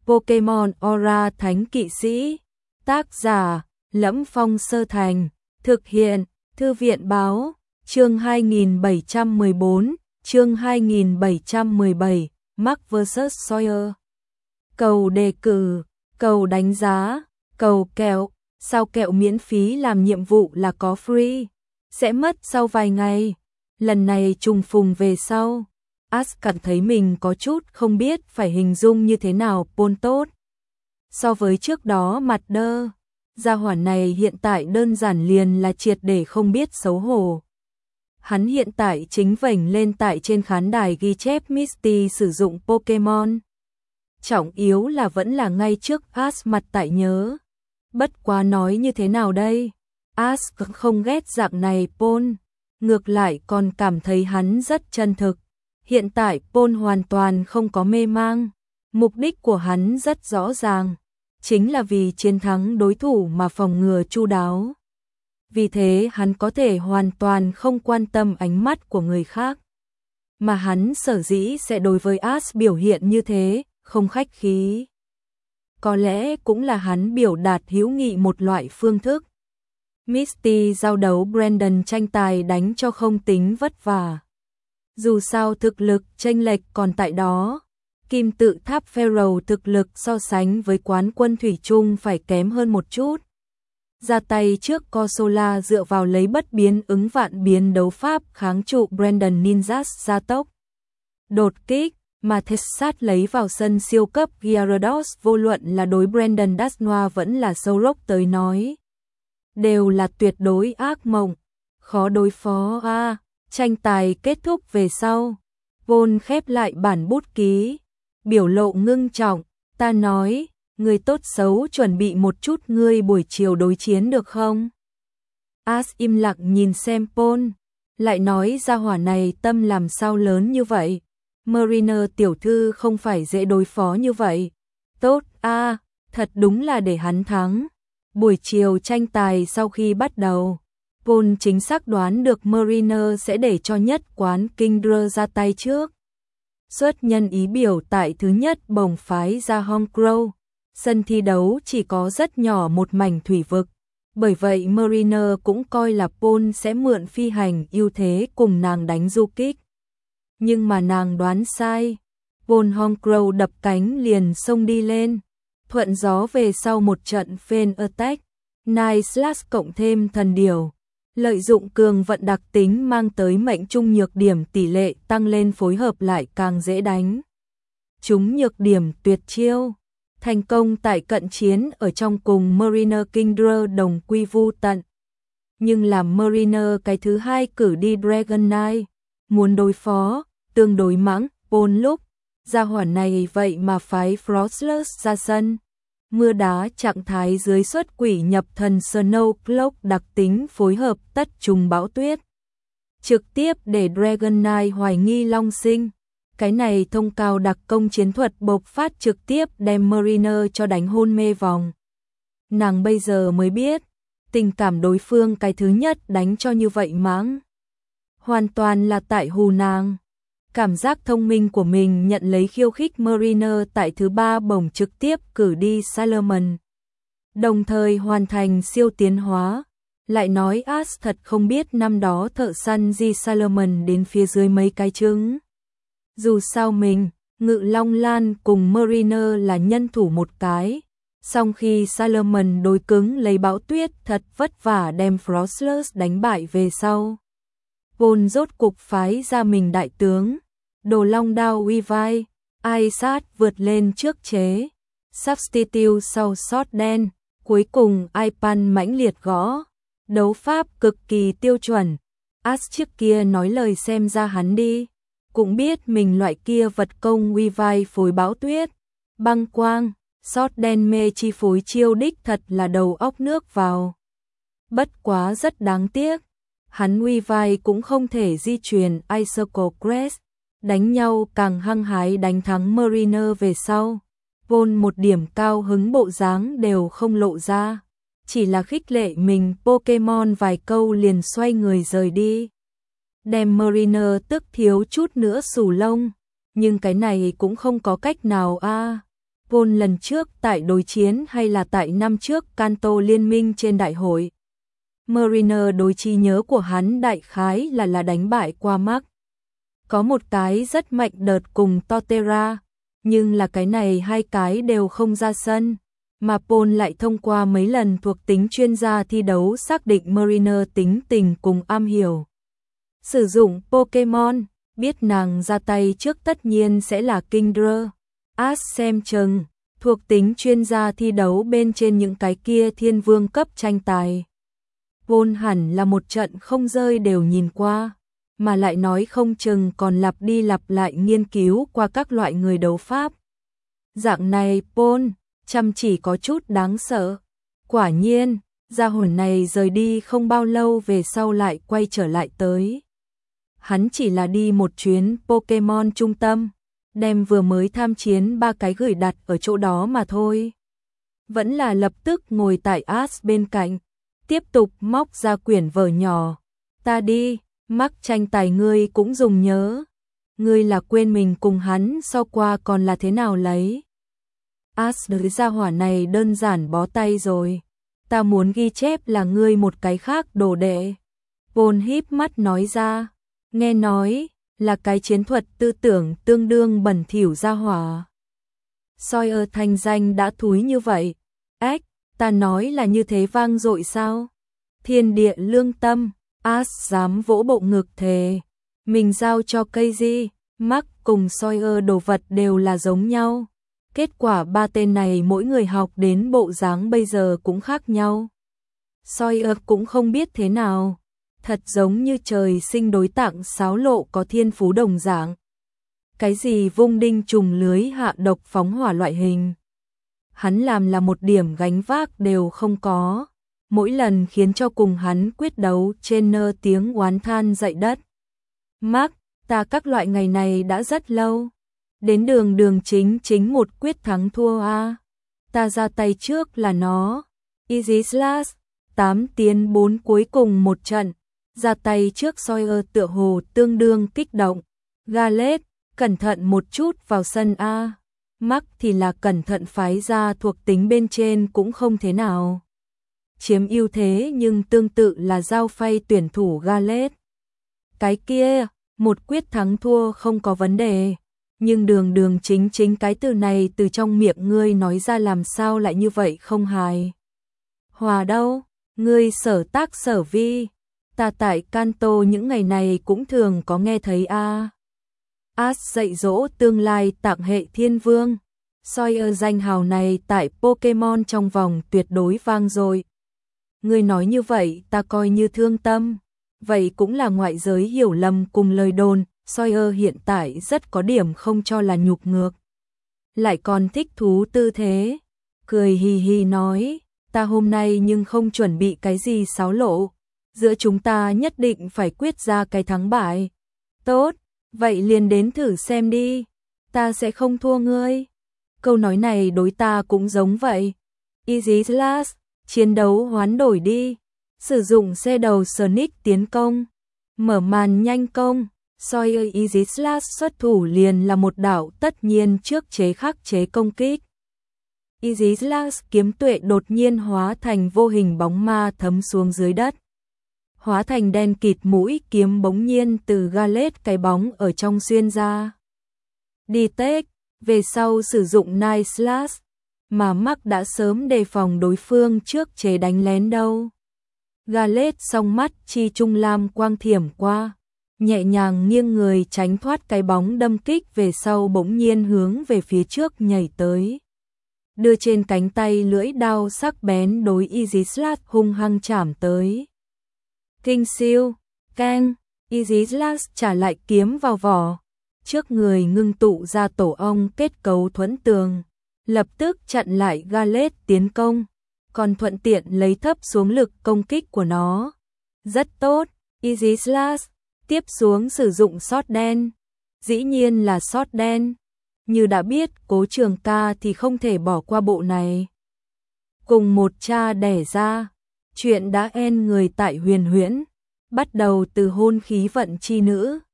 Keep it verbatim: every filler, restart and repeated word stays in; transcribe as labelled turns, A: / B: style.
A: Pokemon Aura Thánh Kỵ Sĩ. Tác giả: Lẫm Phong Sơ Thành. Thực hiện: Thư viện báo. Chương hai nghìn bảy trăm mười bốn, chương hai nghìn bảy trăm mười bảy, Mark versus. Sawyer. Cầu đề cử, cầu đánh giá, cầu kẹo, sao kẹo miễn phí làm nhiệm vụ là có free, sẽ mất sau vài ngày. Lần này trùng phùng về sau, Ash cảm thấy mình có chút không biết phải hình dung như thế nào Paul tốt. So với trước đó mặt đơ, gia hỏa này hiện tại đơn giản liền là triệt để không biết xấu hổ. Hắn hiện tại chính vểnh lên tại trên khán đài ghi chép Misty sử dụng Pokemon. Trọng yếu là vẫn là ngay trước Ash mặt tại nhớ. Bất quá nói như thế nào đây? Ash không ghét dạng này Paul, ngược lại còn cảm thấy hắn rất chân thực. Hiện tại Paul hoàn toàn không có mê mang, mục đích của hắn rất rõ ràng, chính là vì chiến thắng đối thủ mà phòng ngừa chu đáo. Vì thế hắn có thể hoàn toàn không quan tâm ánh mắt của người khác. Mà hắn sở dĩ sẽ đối với Ash biểu hiện như thế, không khách khí. Có lẽ cũng là hắn biểu đạt hữu nghị một loại phương thức. Misty giao đấu Brandon tranh tài đánh cho không tính vất vả. Dù sao thực lực chênh lệch còn tại đó, kim tự tháp Pharaoh thực lực so sánh với quán quân thủy chung phải kém hơn một chút. Ra tay trước Corsola dựa vào lấy bất biến ứng vạn biến đấu pháp kháng trụ Brandon Ninjas gia tốc. Đột kích, mà Texas lấy vào sân siêu cấp Gyarados vô luận là đối Brandon Dasnoa vẫn là Solrock tới nói. Đều là tuyệt đối ác mộng, khó đối phó a. À, tranh tài kết thúc về sau, Paul khép lại bản bút ký, biểu lộ ngưng trọng, ta nói, người tốt xấu chuẩn bị một chút ngươi buổi chiều đối chiến được không? Ash im lặng nhìn xem Paul, lại nói ra hỏa này tâm làm sao lớn như vậy? Mariner tiểu thư không phải dễ đối phó như vậy. Tốt a, à, thật đúng là để hắn thắng. Buổi chiều tranh tài sau khi bắt đầu, Paul chính xác đoán được Mariner sẽ để cho nhất quán Kingdra ra tay trước. Xuất nhân ý biểu tại thứ nhất bồng phái ra Hong Crow. Sân thi đấu chỉ có rất nhỏ một mảnh thủy vực. Bởi vậy Mariner cũng coi là Paul sẽ mượn phi hành ưu thế cùng nàng đánh du kích. Nhưng mà nàng đoán sai. Paul Hong Crow đập cánh liền xông đi lên. Thuận gió về sau một trận phên attack. Night Slash cộng thêm thần điều. Lợi dụng cường vận đặc tính mang tới mệnh trung nhược điểm tỷ lệ tăng lên phối hợp lại càng dễ đánh. Chúng nhược điểm tuyệt chiêu. Thành công tại cận chiến ở trong cùng Mariner Kingdra đồng quy vu tận. Nhưng làm Mariner cái thứ hai cử đi Dragonite, muốn đối phó, tương đối mãng, Paul lúc, gia hỏa này vậy mà phái Frostless ra sân. Mưa đá trạng thái dưới xuất quỷ nhập thần Snow Cloak đặc tính phối hợp tất trùng bão tuyết. Trực tiếp để Dragonite hoài nghi long sinh. Cái này thông cao đặc công chiến thuật bộc phát trực tiếp đem Mariner cho đánh hôn mê vòng. Nàng bây giờ mới biết, tình cảm đối phương cái thứ nhất đánh cho như vậy mãng. Hoàn toàn là tại hù nàng. Cảm giác thông minh của mình nhận lấy khiêu khích Mariner tại thứ ba bổng trực tiếp cử đi Salomon. Đồng thời hoàn thành siêu tiến hóa. Lại nói Ash thật không biết năm đó thợ săn di Salomon đến phía dưới mấy cái trứng. Dù sao mình, Ngự Long Lan cùng Mariner là nhân thủ một cái. Song khi Salomon đối cứng lấy bão tuyết thật vất vả đem Frostless đánh bại về sau. Paul rốt cục phái ra mình đại tướng. Đồ long đao uy vai, ai sát vượt lên trước chế. Substitute sau sót đen, cuối cùng Ipan mãnh liệt gõ. Đấu pháp cực kỳ tiêu chuẩn. Ash trước kia nói lời xem ra hắn đi. Cũng biết mình loại kia vật công uy vai phối bão tuyết. Băng quang, sót đen mê chi phối chiêu đích thật là đầu óc nước vào. Bất quá rất đáng tiếc. Hắn uy vai cũng không thể di chuyển Icicle Crest. Đánh nhau càng hăng hái đánh thắng Mariner về sau. Paul một điểm cao hứng bộ dáng đều không lộ ra. Chỉ là khích lệ mình Pokemon vài câu liền xoay người rời đi. Đem Mariner tức thiếu chút nữa xù lông. Nhưng cái này cũng không có cách nào a. À. Paul lần trước tại đối chiến hay là tại năm trước Kanto liên minh trên đại hội. Mariner đối trí nhớ của hắn đại khái là là đánh bại qua Mark. Có một cái rất mạnh đợt cùng Torterra, nhưng là cái này hai cái đều không ra sân, mà Paul lại thông qua mấy lần thuộc tính chuyên gia thi đấu xác định Mariner tính tình cùng am hiểu. Sử dụng Pokemon, biết nàng ra tay trước tất nhiên sẽ là Kingdra. As xem chừng, thuộc tính chuyên gia thi đấu bên trên những cái kia thiên vương cấp tranh tài. Paul hẳn là một trận không rơi đều nhìn qua, mà lại nói không chừng còn lặp đi lặp lại nghiên cứu qua các loại người đấu pháp. Dạng này Paul, chăm chỉ có chút đáng sợ. Quả nhiên, gia hồn này rời đi không bao lâu về sau lại quay trở lại tới. Hắn chỉ là đi một chuyến Pokemon trung tâm, đem vừa mới tham chiến ba cái gửi đặt ở chỗ đó mà thôi. Vẫn là lập tức ngồi tại As bên cạnh, tiếp tục móc ra quyển vở nhỏ. Ta đi, mắc tranh tài ngươi cũng dùng nhớ. Ngươi là quên mình cùng hắn so qua còn là thế nào lấy. As đối gia hỏa này đơn giản bó tay rồi. Ta muốn ghi chép là ngươi một cái khác đồ đệ. Paul híp mắt nói ra. Nghe nói là cái chiến thuật tư tưởng tương đương bẩn thỉu gia hỏa. Sawyer thành danh đã thúi như vậy. Ếch, ta nói là như thế vang dội sao? Thiên địa lương tâm, As dám vỗ bộ ngực thề. Mình giao cho cây gì, Mark cùng Sawyer đồ vật đều là giống nhau. Kết quả ba tên này mỗi người học đến bộ dáng bây giờ cũng khác nhau. Sawyer cũng không biết thế nào. Thật giống như trời sinh đối tạng sáo lộ có thiên phú đồng dạng. Cái gì vung đinh trùng lưới hạ độc phóng hỏa loại hình. Hắn làm là một điểm gánh vác đều không có. Mỗi lần khiến cho cùng hắn quyết đấu trên nơ tiếng oán than dậy đất. Mark, ta các loại ngày này đã rất lâu. Đến đường đường chính chính một quyết thắng thua a. Ta ra tay trước là nó. Easy Slash, tám tiến bốn cuối cùng một trận. Ra tay trước Sawyer tựa hồ tương đương kích động. Gallade, cẩn thận một chút vào sân A. Mark thì là cẩn thận phái ra thuộc tính bên trên cũng không thế nào. Chiếm ưu thế nhưng tương tự là giao phay tuyển thủ Gallade. Cái kia, một quyết thắng thua không có vấn đề. Nhưng đường đường chính chính cái từ này từ trong miệng ngươi nói ra làm sao lại như vậy không hài. Hòa đâu, ngươi sở tác sở vi. Ta tại Kanto những ngày này cũng thường có nghe thấy a. As dạy dỗ tương lai tặng hệ thiên vương. Sawyer danh hào này tại Pokemon trong vòng tuyệt đối vang dội. Ngươi nói như vậy ta coi như thương tâm. Vậy cũng là ngoại giới hiểu lầm cùng lời đồn. Sawyer hiện tại rất có điểm không cho là nhục ngược. Lại còn thích thú tư thế. Cười hì hì nói. Ta hôm nay nhưng không chuẩn bị cái gì xáo lộ. Giữa chúng ta nhất định phải quyết ra cái thắng bại. Tốt, vậy liền đến thử xem đi. Ta sẽ không thua ngươi. Câu nói này đối ta cũng giống vậy. Easy Slash, chiến đấu hoán đổi đi. Sử dụng xe đầu Sonic tiến công. Mở màn nhanh công. Sawyer Easy Slash xuất thủ liền là một đạo tất nhiên trước chế khắc chế công kích. Easy Slash kiếm tuệ đột nhiên hóa thành vô hình bóng ma thấm xuống dưới đất. Hóa thành đen kịt mũi kiếm bỗng nhiên từ Gallade cái bóng ở trong xuyên ra. Đi tếch, về sau sử dụng Night Slash, mà Mark đã sớm đề phòng đối phương trước chế đánh lén đâu. Gallade song mắt chi trung lam quang thiểm qua, nhẹ nhàng nghiêng người tránh thoát cái bóng đâm kích về sau bỗng nhiên hướng về phía trước nhảy tới. Đưa trên cánh tay lưỡi đao sắc bén đối Easy Slash hung hăng chảm tới. Kinh siêu, keng, Easy Slash trả lại kiếm vào vỏ. Trước người ngưng tụ ra tổ ong kết cấu thuẫn tường. Lập tức chặn lại Gallade tiến công. Còn thuận tiện lấy thấp xuống lực công kích của nó. Rất tốt, Easy Slash. Tiếp xuống sử dụng sót đen. Dĩ nhiên là sót đen. Như đã biết Cố Trường Ca thì không thể bỏ qua bộ này. Cùng một cha đẻ ra. Chuyện đã en người tại huyền huyễn. Bắt đầu từ hôn khí vận chi nữ.